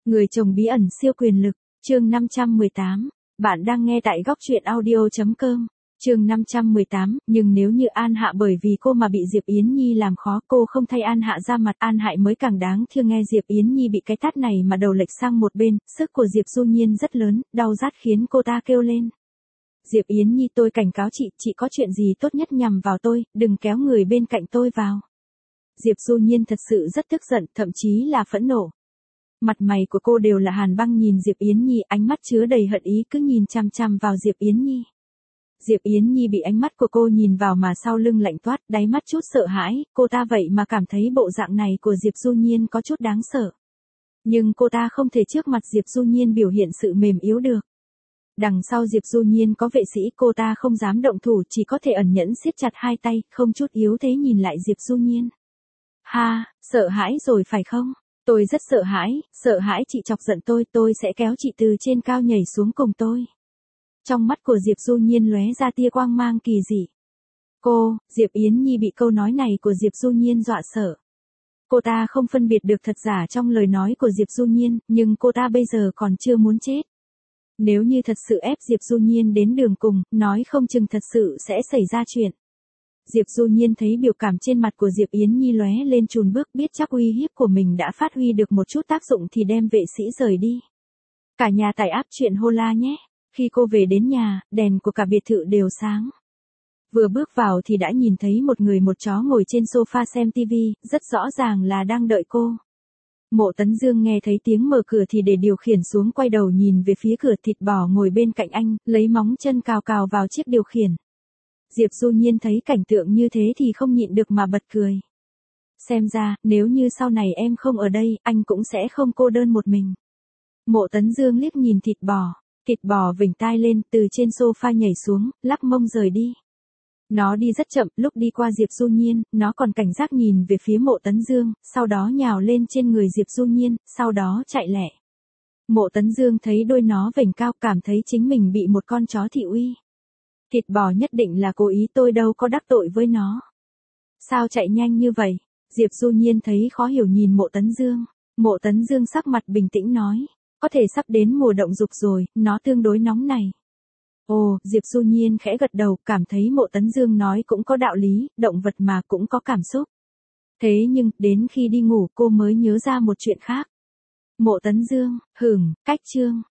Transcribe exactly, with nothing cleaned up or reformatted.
Người chồng bí ẩn siêu quyền lực, chương năm trăm mười tám. Bạn đang nghe tại góc truyện audio chấm com. Chương năm trăm mười tám, nhưng nếu như An Hạ bởi vì cô mà bị Diệp Yến Nhi làm khó, cô không thay An Hạ ra mặt, An Hại mới càng đáng thương. Nghe Diệp Yến Nhi bị cái tát này mà đầu lệch sang một bên, sức của Diệp Du Nhiên rất lớn, đau rát khiến cô ta kêu lên. Diệp Yến Nhi, tôi cảnh cáo chị, chị có chuyện gì tốt nhất nhằm vào tôi, đừng kéo người bên cạnh tôi vào. Diệp Du Nhiên thật sự rất tức giận, thậm chí là phẫn nộ. Mặt mày của cô đều là hàn băng, nhìn Diệp Yến Nhi, ánh mắt chứa đầy hận ý, cứ nhìn chằm chằm vào Diệp Yến Nhi. Diệp Yến Nhi bị ánh mắt của cô nhìn vào mà sau lưng lạnh toát, đáy mắt chút sợ hãi, cô ta vậy mà cảm thấy bộ dạng này của Diệp Du Nhiên có chút đáng sợ. Nhưng cô ta không thể trước mặt Diệp Du Nhiên biểu hiện sự mềm yếu được. Đằng sau Diệp Du Nhiên có vệ sĩ, cô ta không dám động thủ, chỉ có thể ẩn nhẫn siết chặt hai tay, không chút yếu thế nhìn lại Diệp Du Nhiên. Ha, sợ hãi rồi phải không? Tôi rất sợ hãi, sợ hãi chị chọc giận tôi, tôi sẽ kéo chị từ trên cao nhảy xuống cùng tôi. Trong mắt của Diệp Du Nhiên lóe ra tia quang mang kỳ dị. Cô, Diệp Yến Nhi bị câu nói này của Diệp Du Nhiên dọa sợ. Cô ta không phân biệt được thật giả trong lời nói của Diệp Du Nhiên, nhưng cô ta bây giờ còn chưa muốn chết. Nếu như thật sự ép Diệp Du Nhiên đến đường cùng, nói không chừng thật sự sẽ xảy ra chuyện. Diệp Du Nhiên thấy biểu cảm trên mặt của Diệp Yến Nhi lóe lên, chùn bước, biết chắc uy hiếp của mình đã phát huy được một chút tác dụng thì đem vệ sĩ rời đi. Cả nhà tải app truyện Hola nhé. Khi cô về đến nhà, đèn của cả biệt thự đều sáng. Vừa bước vào thì đã nhìn thấy một người một chó ngồi trên sofa xem tivi, rất rõ ràng là đang đợi cô. Mộ Tấn Dương nghe thấy tiếng mở cửa thì để điều khiển xuống, quay đầu nhìn về phía cửa. Thịt bò ngồi bên cạnh anh, lấy móng chân cào cào vào chiếc điều khiển. Diệp Du Nhiên thấy cảnh tượng như thế thì không nhịn được mà bật cười. Xem ra, nếu như sau này em không ở đây, anh cũng sẽ không cô đơn một mình. Mộ Tấn Dương liếc nhìn thịt bò. Thịt bò vểnh tai lên, từ trên sofa nhảy xuống, lắc mông rời đi. Nó đi rất chậm, lúc đi qua Diệp Du Nhiên, nó còn cảnh giác nhìn về phía Mộ Tấn Dương, sau đó nhào lên trên người Diệp Du Nhiên, sau đó chạy lẹ. Mộ Tấn Dương thấy đôi nó vểnh cao, cảm thấy chính mình bị một con chó thị uy. Thịt bò nhất định là cố ý, tôi đâu có đắc tội với nó. Sao chạy nhanh như vậy? Diệp Du Nhiên thấy khó hiểu nhìn Mộ Tấn Dương. Mộ Tấn Dương sắc mặt bình tĩnh nói. Có thể sắp đến mùa động dục rồi, nó tương đối nóng này. Ồ, Diệp Du Nhiên khẽ gật đầu, cảm thấy Mộ Tấn Dương nói cũng có đạo lý, động vật mà cũng có cảm xúc. Thế nhưng, đến khi đi ngủ cô mới nhớ ra một chuyện khác. Mộ Tấn Dương, hửng, cách chương.